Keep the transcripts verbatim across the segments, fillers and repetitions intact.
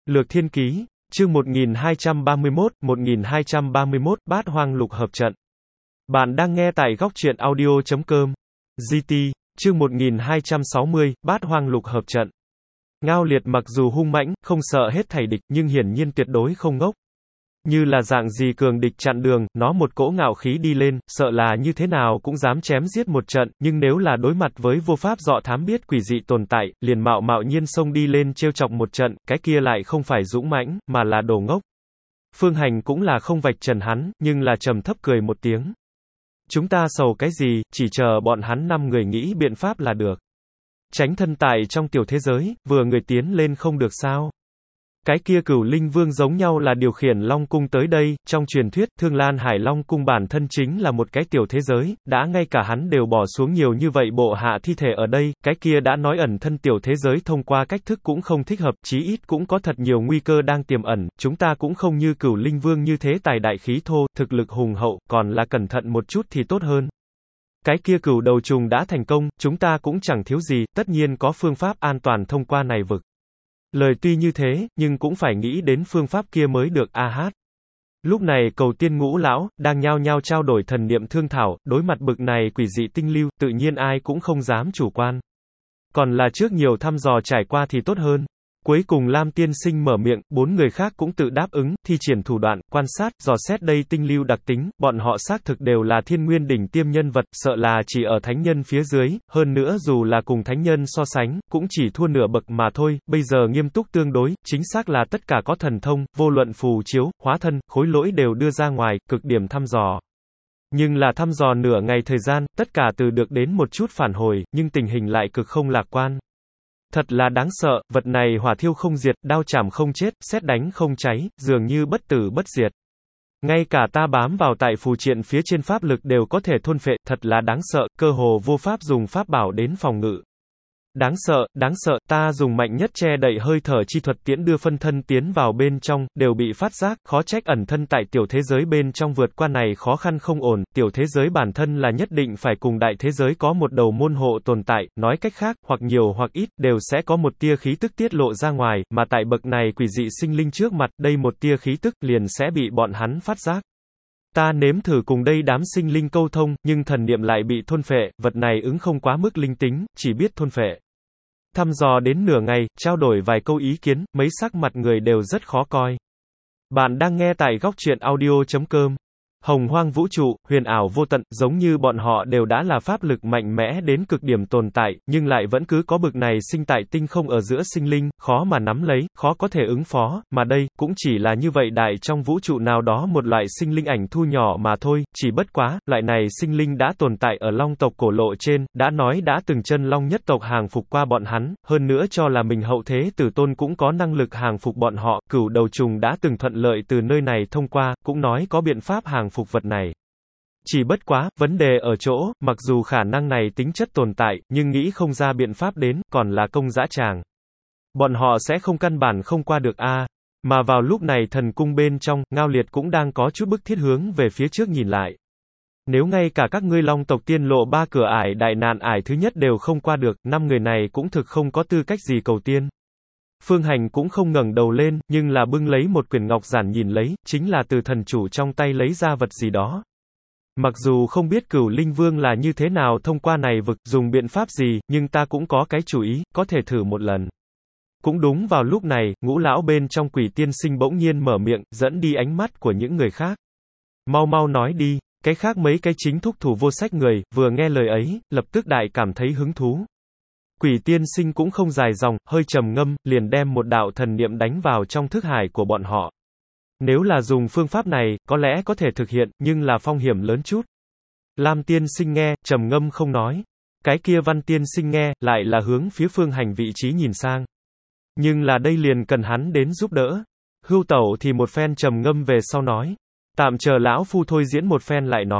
Lược Thiên Ký, chương một nghìn hai trăm ba mươi mốt, một nghìn hai trăm ba mươi mốt, Bát Hoang Lục Hợp Trận. Bạn đang nghe tại góc truyện audio chấm com. giê tê, chương một nghìn hai trăm sáu mươi, Bát Hoang Lục Hợp Trận. Ngao Liệt mặc dù hung mãnh, không sợ hết thảy địch, nhưng hiển nhiên tuyệt đối không ngốc. Như là dạng gì cường địch chặn đường, nó một cỗ ngạo khí đi lên, sợ là như thế nào cũng dám chém giết một trận, nhưng nếu là đối mặt với vô pháp dọ thám biết quỷ dị tồn tại, liền mạo mạo nhiên xông đi lên trêu chọc một trận, cái kia lại không phải dũng mãnh, mà là đồ ngốc. Phương Hành cũng là không vạch trần hắn, nhưng là trầm thấp cười một tiếng. Chúng ta sầu cái gì, chỉ chờ bọn hắn năm người nghĩ biện pháp là được. Tránh thân tại trong tiểu thế giới, vừa người tiến lên không được sao. Cái kia Cửu Linh Vương giống nhau là điều khiển Long Cung tới đây, trong truyền thuyết, Thương Lan Hải Long Cung bản thân chính là một cái tiểu thế giới, đã ngay cả hắn đều bỏ xuống nhiều như vậy bộ hạ thi thể ở đây, cái kia đã nói ẩn thân tiểu thế giới thông qua cách thức cũng không thích hợp, chí ít cũng có thật nhiều nguy cơ đang tiềm ẩn, chúng ta cũng không như Cửu Linh Vương như thế tài đại khí thô, thực lực hùng hậu, còn là cẩn thận một chút thì tốt hơn. Cái kia cửu đầu trùng đã thành công, chúng ta cũng chẳng thiếu gì, tất nhiên có phương pháp an toàn thông qua này vực. Lời tuy như thế, nhưng cũng phải nghĩ đến phương pháp kia mới được a hát. Lúc này Cầu Tiên Ngũ lão đang nhao nhao trao đổi thần niệm thương thảo, đối mặt bực này quỷ dị tinh lưu, tự nhiên ai cũng không dám chủ quan. Còn là trước nhiều thăm dò trải qua thì tốt hơn. Cuối cùng Lam Tiên Sinh mở miệng, bốn người khác cũng tự đáp ứng, thi triển thủ đoạn, quan sát, dò xét đây tinh lưu đặc tính, bọn họ xác thực đều là thiên nguyên đỉnh tiêm nhân vật, sợ là chỉ ở thánh nhân phía dưới, hơn nữa dù là cùng thánh nhân so sánh, cũng chỉ thua nửa bậc mà thôi, bây giờ nghiêm túc tương đối, chính xác là tất cả có thần thông, vô luận phù chiếu, hóa thân, khối lỗi đều đưa ra ngoài, cực điểm thăm dò. Nhưng là thăm dò nửa ngày thời gian, tất cả từ được đến một chút phản hồi, nhưng tình hình lại cực không lạc quan. Thật là đáng sợ, vật này hỏa thiêu không diệt, đao chảm không chết, sét đánh không cháy, dường như bất tử bất diệt. Ngay cả ta bám vào tại phù triện phía trên pháp lực đều có thể thôn phệ, thật là đáng sợ, cơ hồ vô pháp dùng pháp bảo đến phòng ngự. Đáng sợ, đáng sợ, ta dùng mạnh nhất che đậy hơi thở chi thuật tiễn đưa phân thân tiến vào bên trong, đều bị phát giác, khó trách ẩn thân tại tiểu thế giới bên trong vượt qua này khó khăn không ổn, tiểu thế giới bản thân là nhất định phải cùng đại thế giới có một đầu môn hộ tồn tại, nói cách khác, hoặc nhiều hoặc ít, đều sẽ có một tia khí tức tiết lộ ra ngoài, mà tại bậc này quỷ dị sinh linh trước mặt, đây một tia khí tức liền sẽ bị bọn hắn phát giác. Ta nếm thử cùng đây đám sinh linh câu thông, nhưng thần niệm lại bị thôn phệ, vật này ứng không quá mức linh tính, chỉ biết thôn phệ. Thăm dò đến nửa ngày, trao đổi vài câu ý kiến, mấy sắc mặt người đều rất khó coi. Bạn đang nghe tại góc truyện audio chấm com. Hồng hoang vũ trụ, huyền ảo vô tận, giống như bọn họ đều đã là pháp lực mạnh mẽ đến cực điểm tồn tại, nhưng lại vẫn cứ có bực này sinh tại tinh không ở giữa sinh linh, khó mà nắm lấy, khó có thể ứng phó, mà đây, cũng chỉ là như vậy đại trong vũ trụ nào đó một loại sinh linh ảnh thu nhỏ mà thôi, chỉ bất quá, loại này sinh linh đã tồn tại ở long tộc cổ lộ trên, đã nói đã từng chân long nhất tộc hàng phục qua bọn hắn, hơn nữa cho là mình hậu thế tử tôn cũng có năng lực hàng phục bọn họ, cửu đầu trùng đã từng thuận lợi từ nơi này thông qua, cũng nói có biện pháp hàng phục vật này. Chỉ bất quá, vấn đề ở chỗ, mặc dù khả năng này tính chất tồn tại, nhưng nghĩ không ra biện pháp đến, còn là công dã tràng. Bọn họ sẽ không căn bản không qua được a. À. Mà vào lúc này thần cung bên trong, Ngao Liệt cũng đang có chút bức thiết hướng về phía trước nhìn lại. Nếu ngay cả các ngươi long tộc tiên lộ ba cửa ải đại nạn ải thứ nhất đều không qua được, năm người này cũng thực không có tư cách gì cầu tiên. Phương Hành cũng không ngẩng đầu lên, nhưng là bưng lấy một quyển ngọc giản nhìn lấy, chính là từ thần chủ trong tay lấy ra vật gì đó. Mặc dù không biết Cửu Linh Vương là như thế nào thông qua này vực, dùng biện pháp gì, nhưng ta cũng có cái chủ ý, có thể thử một lần. Cũng đúng vào lúc này, Ngũ lão bên trong Quỷ Tiên Sinh bỗng nhiên mở miệng, dẫn đi ánh mắt của những người khác. Mau mau nói đi, cái khác mấy cái chính thúc thủ vô sách người, vừa nghe lời ấy, lập tức đại cảm thấy hứng thú. Quỷ Tiên Sinh cũng không dài dòng, hơi trầm ngâm, liền đem một đạo thần niệm đánh vào trong thức hải của bọn họ. Nếu là dùng phương pháp này, có lẽ có thể thực hiện, nhưng là phong hiểm lớn chút. Lam Tiên Sinh nghe, trầm ngâm không nói. Cái kia Văn Tiên Sinh nghe, lại là hướng phía Phương Hành vị trí nhìn sang. Nhưng là đây liền cần hắn đến giúp đỡ. Hưu Tẩu thì một phen trầm ngâm về sau nói. Tạm chờ lão phu thôi diễn một phen lại nói.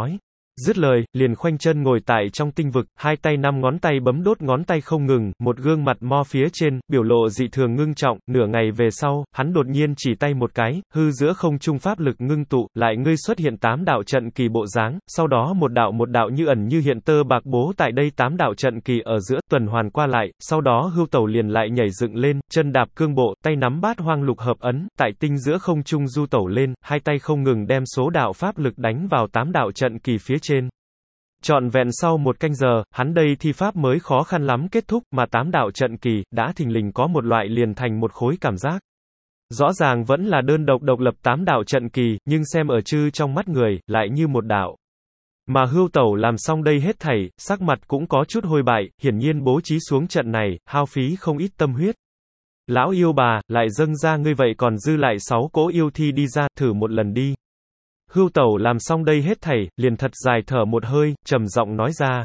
Dứt lời, liền khoanh chân ngồi tại trong tinh vực, hai tay năm ngón tay bấm đốt ngón tay không ngừng, một gương mặt mo phía trên, biểu lộ dị thường ngưng trọng, nửa ngày về sau, hắn đột nhiên chỉ tay một cái, hư giữa không trung pháp lực ngưng tụ, lại ngươi xuất hiện tám đạo trận kỳ bộ dáng, sau đó một đạo một đạo như ẩn như hiện tơ bạc bố tại đây tám đạo trận kỳ ở giữa, tuần hoàn qua lại, sau đó Hưu Tẩu liền lại nhảy dựng lên, chân đạp cương bộ, tay nắm bát hoang lục hợp ấn, tại tinh giữa không trung du tẩu lên, hai tay không ngừng đem số đạo pháp lực đánh vào tám đạo trận kỳ phía trên. Trọn vẹn sau một canh giờ, hắn đây thi pháp mới khó khăn lắm kết thúc, mà tám đạo trận kỳ, đã thình lình có một loại liền thành một khối cảm giác. Rõ ràng vẫn là đơn độc độc lập tám đạo trận kỳ, nhưng xem ở chư trong mắt người, lại như một đạo. Mà Hưu Tẩu làm xong đây hết thảy, sắc mặt cũng có chút hôi bại, hiển nhiên bố trí xuống trận này, hao phí không ít tâm huyết. Lão yêu bà, lại dâng ra ngươi vậy còn dư lại sáu cỗ yêu thi đi ra, thử một lần đi. Hưu Tẩu làm xong đây hết thảy, liền thật dài thở một hơi, trầm giọng nói ra.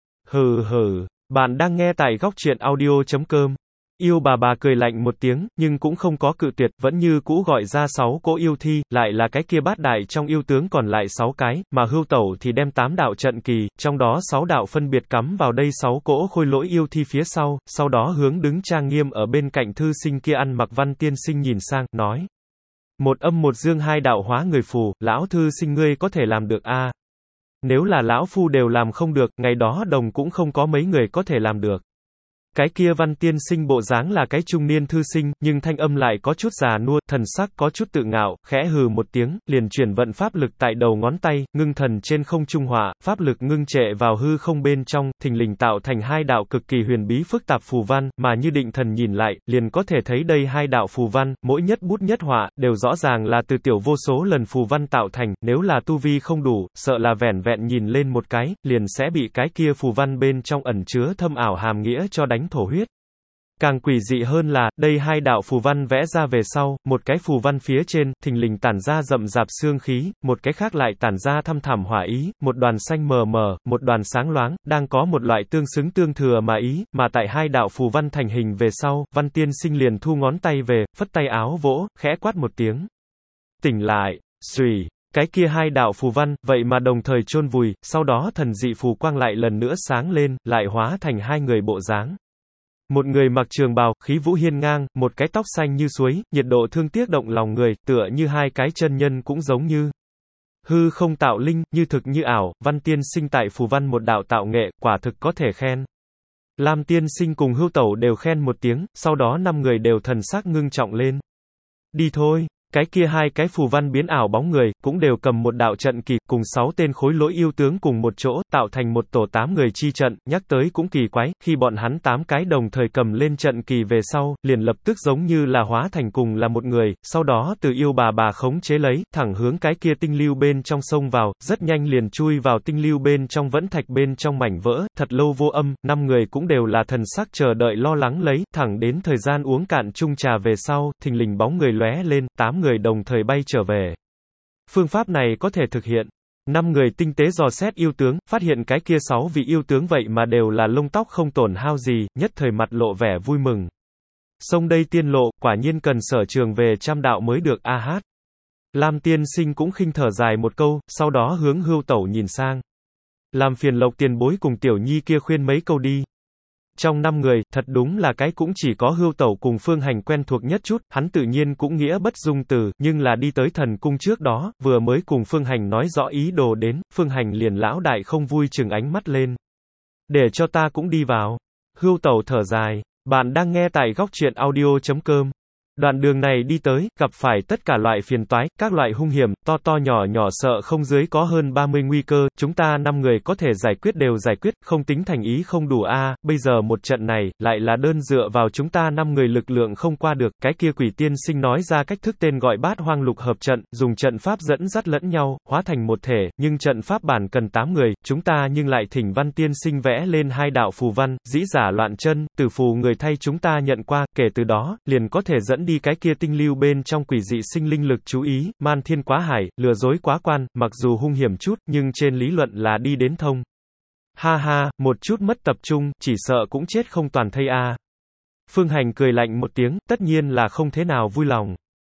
Hừ hừ, bạn đang nghe tại góc truyện audio chấm com. Yêu bà bà cười lạnh một tiếng, nhưng cũng không có cự tuyệt, vẫn như cũ gọi ra sáu cỗ yêu thi, lại là cái kia bát đại trong yêu tướng còn lại sáu cái, mà Hưu Tẩu thì đem tám đạo trận kỳ, trong đó sáu đạo phân biệt cắm vào đây sáu cỗ khôi lỗi yêu thi phía sau, sau đó hướng đứng trang nghiêm ở bên cạnh thư sinh kia ăn mặc văn tiên sinh nhìn sang, nói. Một âm một dương hai đạo hóa người phù, lão thư sinh ngươi có thể làm được a? À? Nếu là lão phu đều làm không được, ngày đó đồng cũng không có mấy người có thể làm được. Cái kia văn tiên sinh bộ dáng là cái trung niên thư sinh, nhưng thanh âm lại có chút già nua, thần sắc có chút tự ngạo, khẽ hừ một tiếng, liền chuyển vận pháp lực tại đầu ngón tay, ngưng thần trên không trung hỏa, pháp lực ngưng trệ vào hư không bên trong, thình lình tạo thành hai đạo cực kỳ huyền bí phức tạp phù văn, mà như định thần nhìn lại, liền có thể thấy đây hai đạo phù văn, mỗi nhất bút nhất họa, đều rõ ràng là từ tiểu vô số lần phù văn tạo thành, nếu là tu vi không đủ, sợ là vẻn vẹn nhìn lên một cái, liền sẽ bị cái kia phù văn bên trong ẩn chứa thâm ảo hàm nghĩa cho đánh thổ huyết. Càng quỷ dị hơn là, đây hai đạo phù văn vẽ ra về sau, một cái phù văn phía trên, thình lình tản ra rậm rạp xương khí, một cái khác lại tản ra thăm thẳm hỏa ý, một đoàn xanh mờ mờ, một đoàn sáng loáng, đang có một loại tương xứng tương thừa mà ý, mà tại hai đạo phù văn thành hình về sau, văn tiên sinh liền thu ngón tay về, phất tay áo vỗ, khẽ quát một tiếng. Tỉnh lại, xùy. Cái kia hai đạo phù văn, vậy mà đồng thời chôn vùi, sau đó thần dị phù quang lại lần nữa sáng lên, lại hóa thành hai người bộ dáng. Một người mặc trường bào, khí vũ hiên ngang, một cái tóc xanh như suối, nhiệt độ thương tiếc động lòng người, tựa như hai cái chân nhân cũng giống như. Hư không tạo linh, như thực như ảo, văn tiên sinh tại phù văn một đạo tạo nghệ, quả thực có thể khen. Lam tiên sinh cùng Hưu Tẩu đều khen một tiếng, sau đó năm người đều thần sắc ngưng trọng lên. Đi thôi. Cái kia hai cái phù văn biến ảo bóng người, cũng đều cầm một đạo trận kỳ, cùng sáu tên khối lỗi yêu tướng cùng một chỗ, tạo thành một tổ tám người chi trận, nhắc tới cũng kỳ quái, khi bọn hắn tám cái đồng thời cầm lên trận kỳ về sau, liền lập tức giống như là hóa thành cùng là một người, sau đó từ yêu bà bà khống chế lấy, thẳng hướng cái kia tinh lưu bên trong sông vào, rất nhanh liền chui vào tinh lưu bên trong vẫn thạch bên trong mảnh vỡ, thật lâu vô âm, năm người cũng đều là thần sắc chờ đợi lo lắng lấy, thẳng đến thời gian uống cạn chung trà về sau, thình lình bóng người lóe lên, tám người đồng thời bay trở về. Phương pháp này có thể thực hiện. Năm người tinh tế dò xét yêu tướng, phát hiện cái kia sáu vị yêu tướng vậy mà đều là lông tóc không tổn hao gì, nhất thời mặt lộ vẻ vui mừng. Sông đây tiên lộ, quả nhiên cần sở trường về trăm đạo mới được a hát. Lam tiên sinh cũng khinh thở dài một câu, sau đó hướng Hưu Tẩu nhìn sang. Làm phiền Lộc tiền bối cùng tiểu nhi kia khuyên mấy câu đi. Trong năm người, thật đúng là cái cũng chỉ có Hưu Tẩu cùng Phương Hành quen thuộc nhất chút, hắn tự nhiên cũng nghĩa bất dung từ, nhưng là đi tới thần cung trước đó, vừa mới cùng Phương Hành nói rõ ý đồ đến, Phương Hành liền lão đại không vui chừng ánh mắt lên. Để cho ta cũng đi vào. Hưu Tẩu thở dài, bạn đang nghe tại góc truyện audio chấm com. Đoạn đường này đi tới, gặp phải tất cả loại phiền toái, các loại hung hiểm, to to nhỏ nhỏ sợ không dưới có hơn ba mươi nguy cơ, chúng ta năm người có thể giải quyết đều giải quyết, không tính thành ý không đủ a, à, bây giờ một trận này, lại là đơn dựa vào chúng ta năm người lực lượng không qua được, cái kia quỷ tiên sinh nói ra cách thức tên gọi bát hoang lục hợp trận, dùng trận pháp dẫn dắt lẫn nhau, hóa thành một thể, nhưng trận pháp bản cần tám người, chúng ta nhưng lại thỉnh văn tiên sinh vẽ lên hai đạo phù văn, dĩ giả loạn chân, từ phù người thay chúng ta nhận qua, kể từ đó, liền có thể dẫn đi cái kia tinh lưu bên trong quỷ dị sinh linh lực chú ý, man thiên quá hải, lừa dối quá quan, mặc dù hung hiểm chút, nhưng trên lý luận là đi đến thông. Ha ha, một chút mất tập trung, chỉ sợ cũng chết không toàn thây a. À. Phương Hành cười lạnh một tiếng, tất nhiên là không thế nào vui lòng.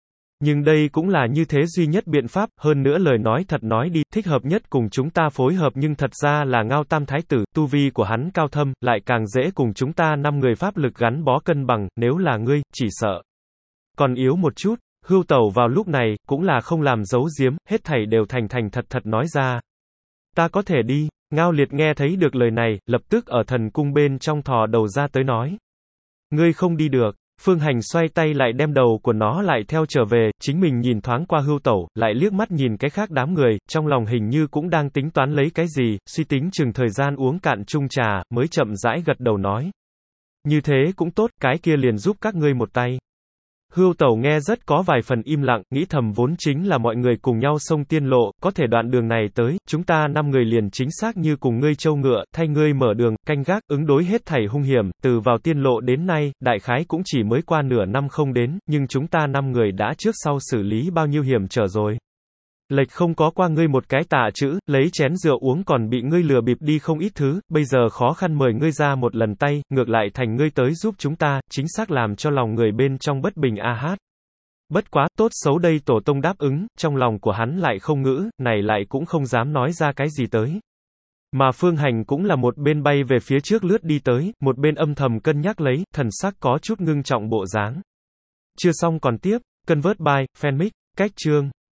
Nhưng đây cũng là như thế duy nhất biện pháp, hơn nữa lời nói thật nói đi, thích hợp nhất cùng chúng ta phối hợp nhưng thật ra là Ngao Tam Thái Tử, tu vi của hắn cao thâm, lại càng dễ cùng chúng ta năm người pháp lực gắn bó cân bằng, nếu là ngươi, chỉ sợ còn yếu một chút. Hưu Tẩu vào lúc này, cũng là không làm giấu giếm, hết thảy đều thành thành thật thật nói ra. Ta có thể đi. Ngao Liệt nghe thấy được lời này, lập tức ở thần cung bên trong thò đầu ra tới nói. Ngươi không đi được. Phương Hành xoay tay lại đem đầu của nó lại theo trở về, chính mình nhìn thoáng qua Hưu Tẩu, lại liếc mắt nhìn cái khác đám người, trong lòng hình như cũng đang tính toán lấy cái gì, suy tính chừng thời gian uống cạn chung trà, mới chậm rãi gật đầu nói. Như thế cũng tốt, cái kia liền giúp các ngươi một tay. Hưu Tẩu nghe rất có vài phần im lặng, nghĩ thầm vốn chính là mọi người cùng nhau xông tiên lộ, có thể đoạn đường này tới, chúng ta năm người liền chính xác như cùng ngươi trâu ngựa, thay ngươi mở đường, canh gác, ứng đối hết thảy hung hiểm, từ vào tiên lộ đến nay, đại khái cũng chỉ mới qua nửa năm không đến, nhưng chúng ta năm người đã trước sau xử lý bao nhiêu hiểm trở rồi. Lệch không có qua ngươi một cái tạ chữ, lấy chén rượu uống còn bị ngươi lừa bịp đi không ít thứ, bây giờ khó khăn mời ngươi ra một lần tay, ngược lại thành ngươi tới giúp chúng ta, chính xác làm cho lòng người bên trong bất bình a hát. Bất quá, tốt xấu đây tổ tông đáp ứng, trong lòng của hắn lại không ngữ, này lại cũng không dám nói ra cái gì tới. Mà Phương Hành cũng là một bên bay về phía trước lướt đi tới, một bên âm thầm cân nhắc lấy, thần sắc có chút ngưng trọng bộ dáng. Chưa xong còn tiếp, Convert by, Fanmic, cách chương.